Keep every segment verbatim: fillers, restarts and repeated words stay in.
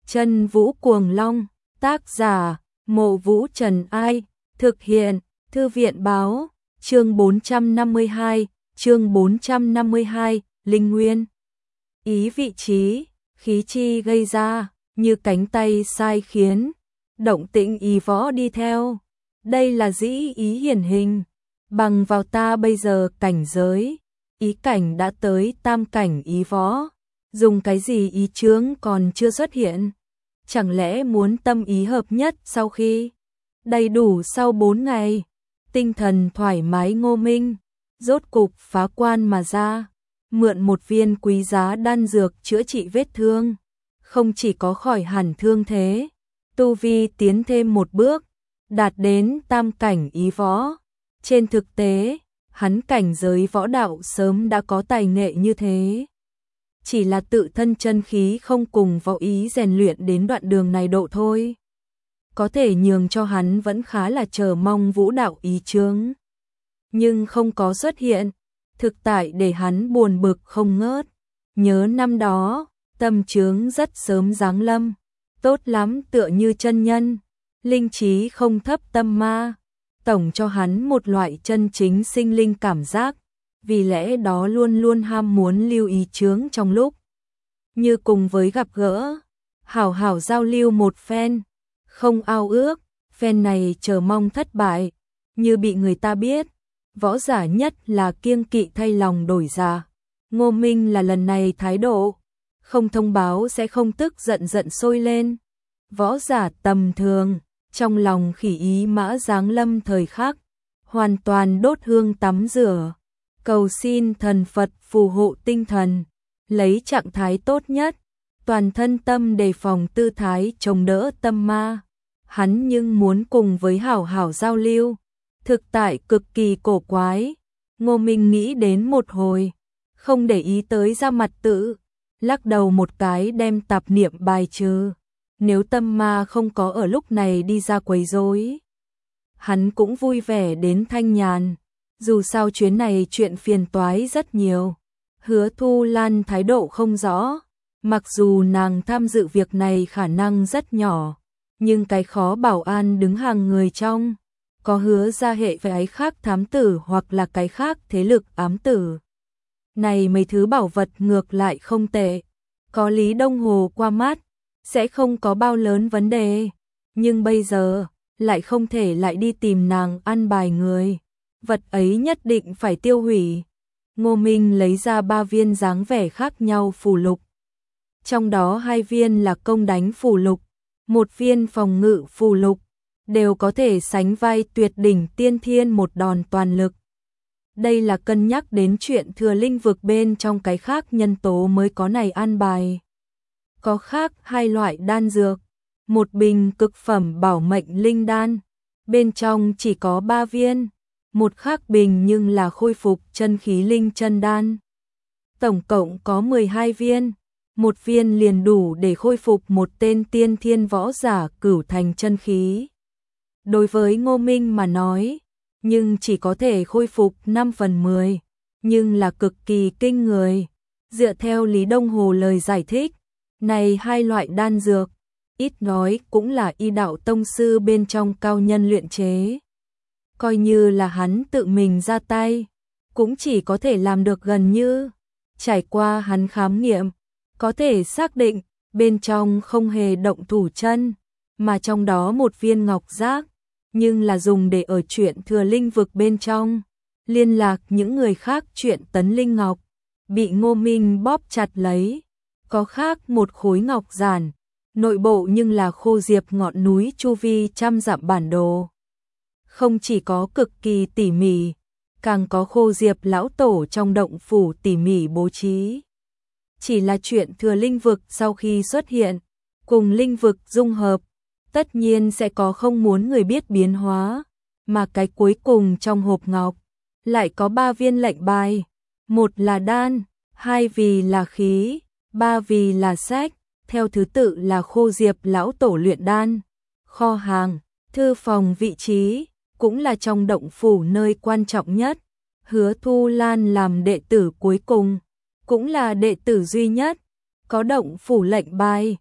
Chân Vũ Cuồng Long, tác giả, Mộ Vũ Trần Ai, thực hiện, Thư viện báo, chương bốn trăm năm mươi hai, chương bốn trăm năm mươi hai, Linh Nguyên. Ý vị trí, khí chi gây ra, như cánh tay sai khiến, động tĩnh ý võ đi theo. Đây là dĩ ý hiển hình, bằng vào ta bây giờ cảnh giới, ý cảnh đã tới tam cảnh ý võ, dùng cái gì ý chướng còn chưa xuất hiện. Chẳng lẽ muốn tâm ý hợp nhất sau khi đầy đủ sau bốn ngày, tinh thần thoải mái Ngô Minh, rốt cục phá quan mà ra, mượn một viên quý giá đan dược chữa trị vết thương, không chỉ có khỏi hẳn thương thế, tu vi tiến thêm một bước, đạt đến tam cảnh ý võ. Trên thực tế, hắn cảnh giới võ đạo sớm đã có tài nghệ như thế. Chỉ là tự thân chân khí không cùng võ ý rèn luyện đến đoạn đường này độ thôi. Có thể nhường cho hắn vẫn khá là chờ mong vũ đạo ý chướng. Nhưng không có xuất hiện, thực tại để hắn buồn bực không ngớt. Nhớ năm đó, tâm chướng rất sớm giáng lâm, tốt lắm tựa như chân nhân, linh trí không thấp tâm ma, tổng cho hắn một loại chân chính sinh linh cảm giác, vì lẽ đó luôn luôn ham muốn lưu ý chướng trong lúc như cùng với gặp gỡ, hảo hảo giao lưu một phen, không ao ước, phen này chờ mong thất bại, như bị người ta biết, võ giả nhất là kiêng kỵ thay lòng đổi dạ. Ngô Minh là lần này thái độ, không thông báo sẽ không tức giận giận sôi lên. Võ giả tầm thường, trong lòng khỉ ý mã giáng lâm thời khắc, hoàn toàn đốt hương tắm rửa, cầu xin thần Phật phù hộ tinh thần, lấy trạng thái tốt nhất, toàn thân tâm đề phòng tư thái chống đỡ tâm ma. Hắn nhưng muốn cùng với hảo hảo giao lưu, thực tại cực kỳ cổ quái. Ngô Minh nghĩ đến một hồi, không để ý tới ra mặt tự, lắc đầu một cái đem tạp niệm bài trừ. Nếu tâm ma không có ở lúc này đi ra quấy rối, hắn cũng vui vẻ đến thanh nhàn. Dù sao chuyến này chuyện phiền toái rất nhiều. Hứa Thu Lan thái độ không rõ, mặc dù nàng tham dự việc này khả năng rất nhỏ, nhưng cái khó bảo an đứng hàng người trong, có hứa ra hệ với ái khác thám tử hoặc là cái khác thế lực ám tử. Này mấy thứ bảo vật ngược lại không tệ, có Lý Đông Hồ qua mắt, sẽ không có bao lớn vấn đề, nhưng bây giờ, lại không thể lại đi tìm nàng ăn bài người, vật ấy nhất định phải tiêu hủy. Ngô Minh lấy ra ba viên dáng vẻ khác nhau phù lục, trong đó hai viên là công đánh phù lục, một viên phòng ngự phù lục, đều có thể sánh vai tuyệt đỉnh tiên thiên một đòn toàn lực. Đây là cân nhắc đến chuyện thừa linh vực bên trong cái khác nhân tố mới có này an bài. Có khác hai loại đan dược, một bình cực phẩm bảo mệnh linh đan, bên trong chỉ có ba viên, một khác bình nhưng là khôi phục chân khí linh chân đan. Tổng cộng có mười hai viên, một viên liền đủ để khôi phục một tên tiên thiên võ giả cửu thành chân khí. Đối với Ngô Minh mà nói, nhưng chỉ có thể khôi phục năm phần mười, nhưng là cực kỳ kinh người. Dựa theo Lý Đông Hồ lời giải thích, này hai loại đan dược, ít nói cũng là y đạo tông sư bên trong cao nhân luyện chế. Coi như là hắn tự mình ra tay, cũng chỉ có thể làm được gần như. Trải qua hắn khám nghiệm, có thể xác định bên trong không hề động thủ chân, mà trong đó một viên ngọc giác, nhưng là dùng để ở chuyện thừa linh vực bên trong, liên lạc những người khác chuyện tấn linh ngọc, bị Ngô Minh bóp chặt lấy. Có khác một khối ngọc giản, nội bộ nhưng là khô diệp ngọn núi chu vi trăm dặm bản đồ. Không chỉ có cực kỳ tỉ mỉ, càng có khô diệp lão tổ trong động phủ tỉ mỉ bố trí. Chỉ là chuyện thừa linh vực sau khi xuất hiện, cùng linh vực dung hợp, tất nhiên sẽ có không muốn người biết biến hóa, mà cái cuối cùng trong hộp ngọc, lại có ba viên lệnh bài, một là đan, hai vì là khí, ba vì là sách, theo thứ tự là khô diệp lão tổ luyện đan, kho hàng, thư phòng vị trí, cũng là trong động phủ nơi quan trọng nhất. Hứa Thu Lan làm đệ tử cuối cùng, cũng là đệ tử duy nhất, có động phủ lệnh bài,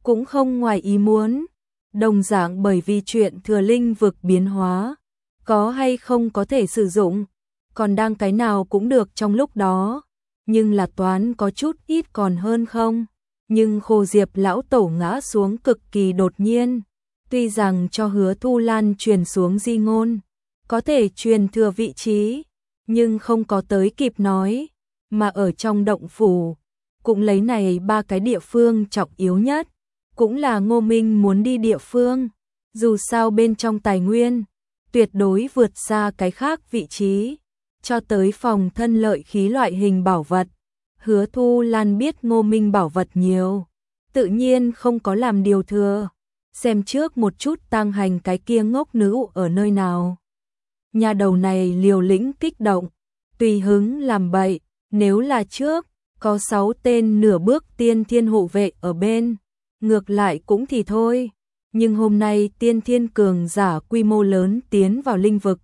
cũng không ngoài ý muốn. Đồng dạng bởi vì chuyện thừa linh vực biến hóa, có hay không có thể sử dụng, còn đang cái nào cũng được trong lúc đó, nhưng là toán có chút ít còn hơn không. Nhưng Khô Diệp lão tổ ngã xuống cực kỳ đột nhiên, tuy rằng cho Hứa Thu Lan truyền xuống di ngôn, có thể truyền thừa vị trí, nhưng không có tới kịp nói, mà ở trong động phủ, cũng lấy này ba cái địa phương trọng yếu nhất, cũng là Ngô Minh muốn đi địa phương, dù sao bên trong tài nguyên, tuyệt đối vượt xa cái khác vị trí, cho tới phòng thân lợi khí loại hình bảo vật. Hứa Thu Lan biết Ngô Minh bảo vật nhiều, tự nhiên không có làm điều thừa, xem trước một chút Tăng Hành cái kia ngốc nữ ở nơi nào. Nhà đầu này liều lĩnh kích động, tùy hứng làm bậy, nếu là trước, có sáu tên nửa bước tiên thiên hộ vệ ở bên, ngược lại cũng thì thôi, nhưng hôm nay tiên thiên cường giả quy mô lớn tiến vào linh vực,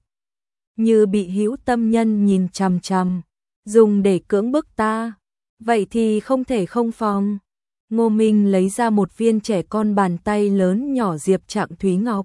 như bị hữu tâm nhân nhìn chằm chằm, dùng để cưỡng bức ta, vậy thì không thể không phòng. Ngô Minh lấy ra một viên trẻ con bàn tay lớn nhỏ diệp trạng thúy ngọc.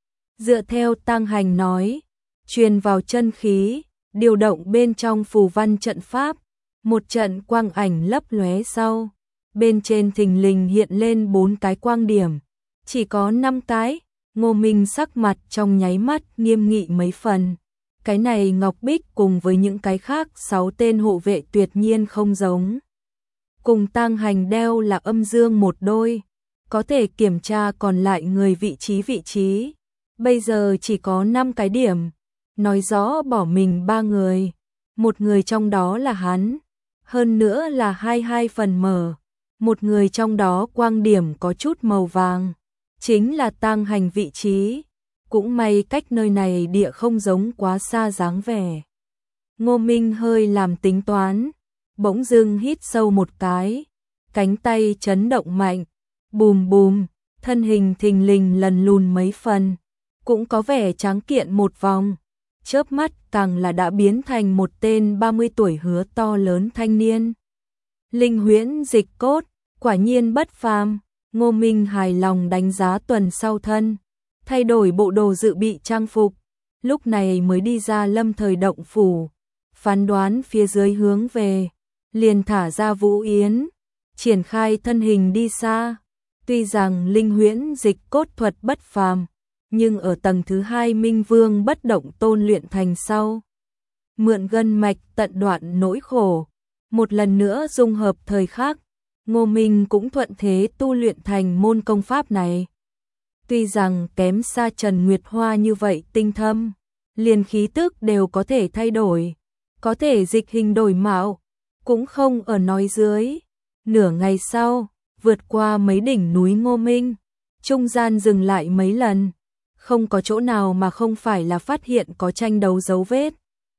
Dựa theo Tăng Hành nói, truyền vào chân khí, điều động bên trong phù văn trận pháp, một trận quang ảnh lấp lóe sau, bên trên thình lình hiện lên bốn cái quang điểm, chỉ có năm cái. Ngô Minh sắc mặt trong nháy mắt nghiêm nghị mấy phần. Cái này ngọc bích cùng với những cái khác sáu tên hộ vệ tuyệt nhiên không giống. Cùng Tăng Hành đeo là âm dương một đôi, có thể kiểm tra còn lại người vị trí vị trí. Bây giờ chỉ có năm cái điểm, nói rõ bỏ mình ba người, một người trong đó là hắn, hơn nữa là hai hai phần mở, một người trong đó quang điểm có chút màu vàng, chính là Tăng Hành vị trí. Cũng may cách nơi này địa không giống quá xa dáng vẻ. Ngô Minh hơi làm tính toán, bỗng dưng hít sâu một cái, cánh tay chấn động mạnh, bùm bùm, thân hình thình lình lần lùn mấy phần, cũng có vẻ tráng kiện một vòng, chớp mắt càng là đã biến thành một tên ba mươi tuổi hứa to lớn thanh niên. Linh huyễn dịch cốt, quả nhiên bất phàm. Ngô Minh hài lòng đánh giá tuần sau thân, thay đổi bộ đồ dự bị trang phục, lúc này mới đi ra lâm thời động phủ, phán đoán phía dưới hướng về, liền thả ra Vũ Yến, triển khai thân hình đi xa. Tuy rằng linh huyễn dịch cốt thuật bất phàm, nhưng ở tầng thứ hai Minh Vương bất động tôn luyện thành sau, mượn gân mạch tận đoạn nỗi khổ, một lần nữa dung hợp thời khắc, Ngô Minh cũng thuận thế tu luyện thành môn công pháp này. Tuy rằng kém xa Trần Nguyệt Hoa như vậy tinh thâm, liền khí tức đều có thể thay đổi, có thể dịch hình đổi mạo, cũng không ở nói dưới. Nửa ngày sau, vượt qua mấy đỉnh núi Ngô Minh, trung gian dừng lại mấy lần, không có chỗ nào mà không phải là phát hiện có tranh đấu dấu vết.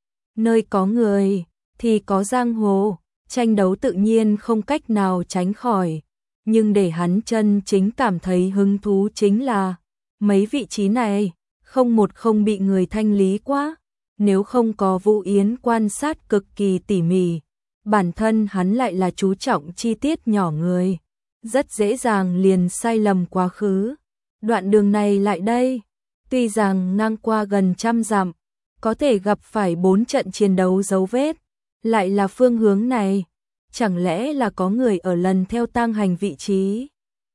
Nơi có người, thì có giang hồ, tranh đấu tự nhiên không cách nào tránh khỏi, nhưng để hắn chân chính cảm thấy hứng thú chính là mấy vị trí này, không một không bị người thanh lý quá, nếu không có Vũ Yến quan sát cực kỳ tỉ mỉ, bản thân hắn lại là chú trọng chi tiết nhỏ người, rất dễ dàng liền sai lầm quá khứ. Đoạn đường này lại đây, tuy rằng ngang qua gần trăm dặm, có thể gặp phải bốn trận chiến đấu dấu vết, lại là phương hướng này, chẳng lẽ là có người ở lần theo Tăng Hành vị trí?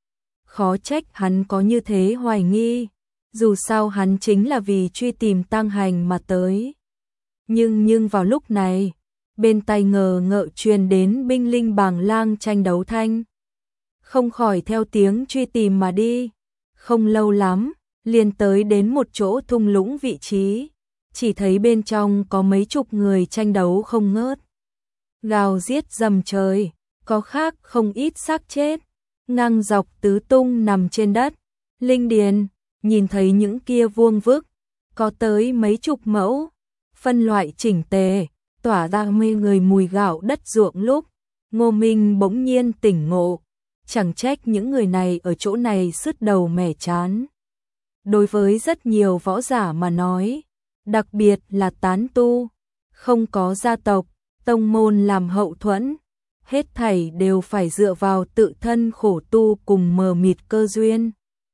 Khó trách hắn có như thế hoài nghi, dù sao hắn chính là vì truy tìm Tăng Hành mà tới. Nhưng nhưng vào lúc này, bên tai ngờ ngợ truyền đến binh linh bàng lang tranh đấu thanh, không khỏi theo tiếng truy tìm mà đi. Không lâu lắm, liền tới đến một chỗ thung lũng vị trí, chỉ thấy bên trong có mấy chục người tranh đấu không ngớt, gào giết dầm trời, có khác không ít xác chết, ngang dọc tứ tung nằm trên đất. Linh điền, nhìn thấy những kia vuông vức, có tới mấy chục mẫu, phân loại chỉnh tề, tỏa ra mê người mùi gạo đất ruộng lúc, Ngô Minh bỗng nhiên tỉnh ngộ, chẳng trách những người này ở chỗ này sứt đầu mẻ chán. Đối với rất nhiều võ giả mà nói, đặc biệt là tán tu, không có gia tộc, tông môn làm hậu thuẫn, hết thảy đều phải dựa vào tự thân khổ tu cùng mờ mịt cơ duyên.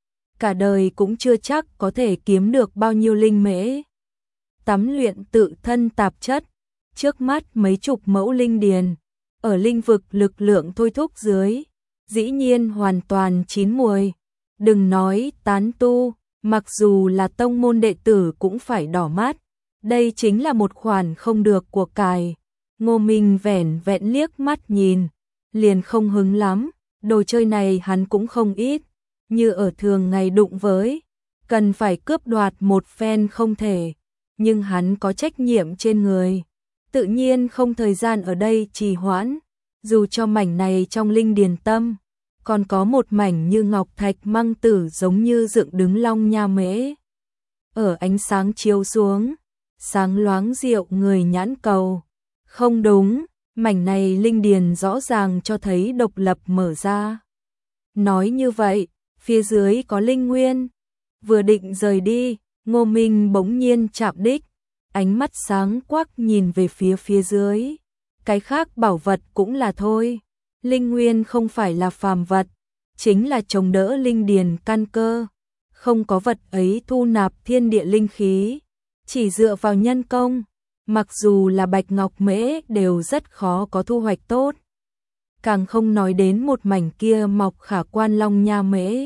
Cả đời cũng chưa chắc có thể kiếm được bao nhiêu linh mễ. Tắm luyện tự thân tạp chất, trước mắt mấy chục mẫu linh điền, ở linh vực lực lượng thôi thúc dưới, dĩ nhiên hoàn toàn chín mùi. Đừng nói tán tu, mặc dù là tông môn đệ tử cũng phải đỏ mắt. Đây chính là một khoản không được của cải. Ngô Minh vẻn vẹn liếc mắt nhìn, liền không hứng lắm, đồ chơi này hắn cũng không ít, như ở thường ngày đụng với, cần phải cướp đoạt một phen không thể, nhưng hắn có trách nhiệm trên người, tự nhiên không thời gian ở đây trì hoãn, dù cho mảnh này trong linh điền tâm, còn có một mảnh như ngọc thạch măng tử giống như dựng đứng long nha mễ. Ở ánh sáng chiếu xuống, sáng loáng rượu người nhãn cầu. Không đúng, mảnh này linh điền rõ ràng cho thấy độc lập mở ra. Nói như vậy, phía dưới có linh nguyên. Vừa định rời đi, Ngô Minh bỗng nhiên chạm đích, ánh mắt sáng quắc nhìn về phía phía dưới. Cái khác bảo vật cũng là thôi. Linh nguyên không phải là phàm vật, chính là chống đỡ linh điền căn cơ. Không có vật ấy thu nạp thiên địa linh khí, chỉ dựa vào nhân công. Mặc dù là bạch ngọc mễ đều rất khó có thu hoạch tốt. Càng không nói đến một mảnh kia mọc khả quan long nha mễ.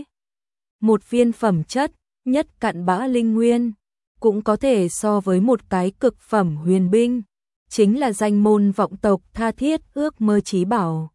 Một viên phẩm chất, nhất cặn bã linh nguyên, cũng có thể so với một cái cực phẩm huyền binh. Chính là danh môn vọng tộc tha thiết ước mơ chí bảo.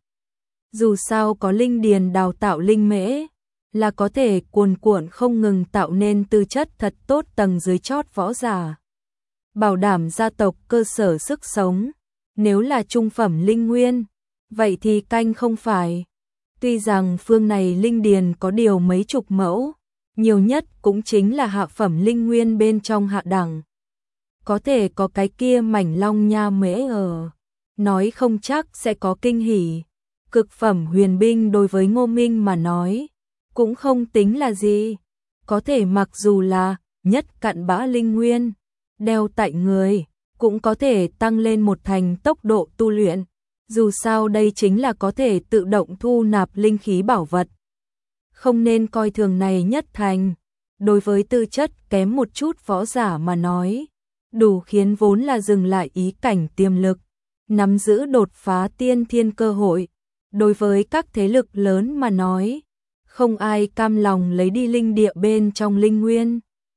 Dù sao có linh điền đào tạo linh mễ, là có thể cuồn cuộn không ngừng tạo nên tư chất thật tốt tầng dưới chót võ giả. Bảo đảm gia tộc cơ sở sức sống. Nếu là trung phẩm linh nguyên, vậy thì canh không phải. Tuy rằng phương này linh điền có điều mấy chục mẫu, nhiều nhất cũng chính là hạ phẩm linh nguyên bên trong hạ đẳng. Có thể có cái kia mảnh long nha mễ ở, nói không chắc sẽ có kinh hỉ. Cực phẩm huyền binh đối với Ngô Minh mà nói, cũng không tính là gì. Có thể mặc dù là nhất cặn bã linh nguyên, đeo tại người, cũng có thể tăng lên một thành tốc độ tu luyện. Dù sao đây chính là có thể tự động thu nạp linh khí bảo vật. Không nên coi thường này nhất thành. Đối với tư chất kém một chút võ giả mà nói, đủ khiến vốn là dừng lại ý cảnh tiềm lực, nắm giữ đột phá tiên thiên cơ hội. Đối với các thế lực lớn mà nói, không ai cam lòng lấy đi linh địa bên trong linh nguyên.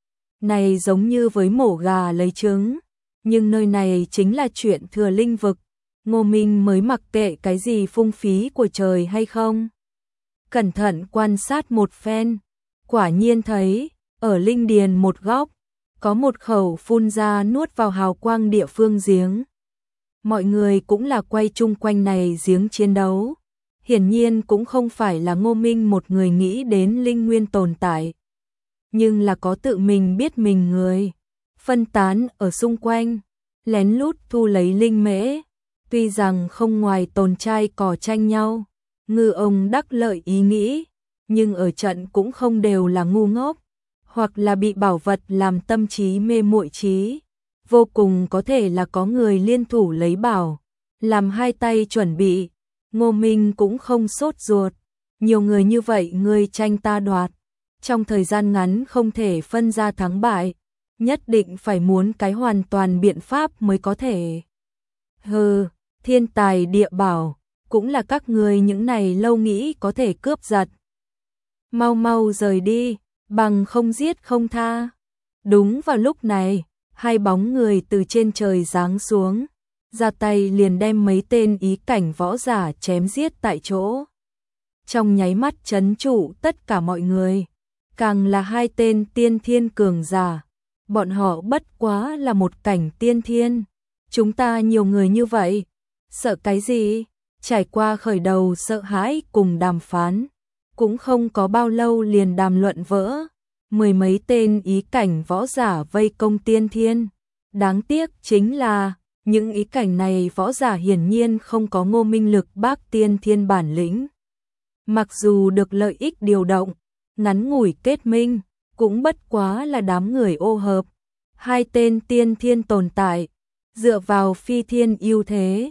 Này giống như với mổ gà lấy trứng, nhưng nơi này chính là chuyện thừa linh vực. Ngô Minh mới mặc kệ cái gì phung phí của trời hay không. Cẩn thận quan sát một phen, quả nhiên thấy, ở linh điền một góc, có một khẩu phun ra nuốt vào hào quang địa phương giếng. Mọi người cũng là quay chung quanh này giếng chiến đấu. Hiển nhiên cũng không phải là Ngô Minh một người nghĩ đến linh nguyên tồn tại, nhưng là có tự mình biết mình người, phân tán ở xung quanh, lén lút thu lấy linh mễ. Tuy rằng không ngoài tồn trai cỏ tranh nhau, ngư ông đắc lợi ý nghĩ, nhưng ở trận cũng không đều là ngu ngốc, hoặc là bị bảo vật làm tâm trí mê muội trí. Vô cùng có thể là có người liên thủ lấy bảo, làm hai tay chuẩn bị. Ngô Minh cũng không sốt ruột, nhiều người như vậy ngươi tranh ta đoạt, trong thời gian ngắn không thể phân ra thắng bại, nhất định phải muốn cái hoàn toàn biện pháp mới có thể. Hừ, thiên tài địa bảo, cũng là các ngươi những này lâu nghĩ có thể cướp giật. Mau mau rời đi, bằng không giết không tha. Đúng vào lúc này, hai bóng người từ trên trời giáng xuống, ra tay liền đem mấy tên ý cảnh võ giả chém giết tại chỗ. Trong nháy mắt trấn trụ tất cả mọi người, càng là hai tên tiên thiên cường giả, bọn họ bất quá là một cảnh tiên thiên. Chúng ta nhiều người như vậy, sợ cái gì? Trải qua khởi đầu sợ hãi cùng đàm phán, cũng không có bao lâu liền đàm luận vỡ. Mười mấy tên ý cảnh võ giả vây công tiên thiên. Đáng tiếc chính là những ý cảnh này võ giả hiển nhiên không có Ngô Minh lực bác tiên thiên bản lĩnh. Mặc dù được lợi ích điều động, ngắn ngủi kết minh, cũng bất quá là đám người ô hợp. Hai tên tiên thiên tồn tại, dựa vào phi thiên ưu thế,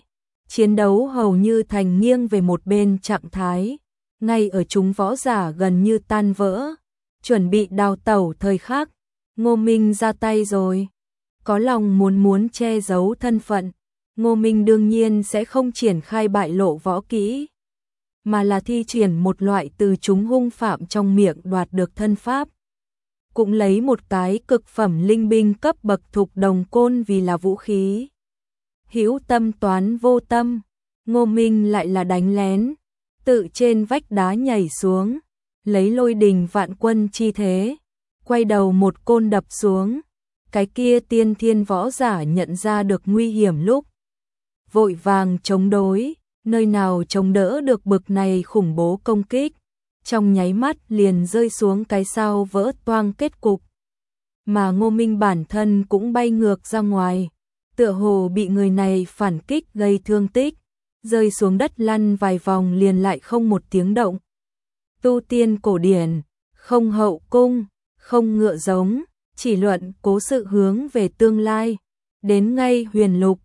chiến đấu hầu như thành nghiêng về một bên trạng thái, ngay ở chúng võ giả gần như tan vỡ, chuẩn bị đào tẩu thời khắc, Ngô Minh ra tay rồi. Có lòng muốn muốn che giấu thân phận, Ngô Minh đương nhiên sẽ không triển khai bại lộ võ kỹ, mà là thi triển một loại từ chúng hung phạm trong miệng đoạt được thân pháp. Cũng lấy một cái cực phẩm linh binh cấp bậc thục đồng côn vì là vũ khí. Hữu tâm toán vô tâm, Ngô Minh lại là đánh lén, tự trên vách đá nhảy xuống, lấy lôi đình vạn quân chi thế, quay đầu một côn đập xuống. Cái kia tiên thiên võ giả nhận ra được nguy hiểm lúc vội vàng chống đối, nơi nào chống đỡ được bực này khủng bố công kích, trong nháy mắt liền rơi xuống cái sao vỡ toang kết cục. Mà Ngô Minh bản thân cũng bay ngược ra ngoài, tựa hồ bị người này phản kích gây thương tích, rơi xuống đất lăn vài vòng liền lại không một tiếng động. Tu tiên cổ điển, không hậu cung, không ngựa giống, chỉ luận cố sự hướng về tương lai, đến ngay huyền lục,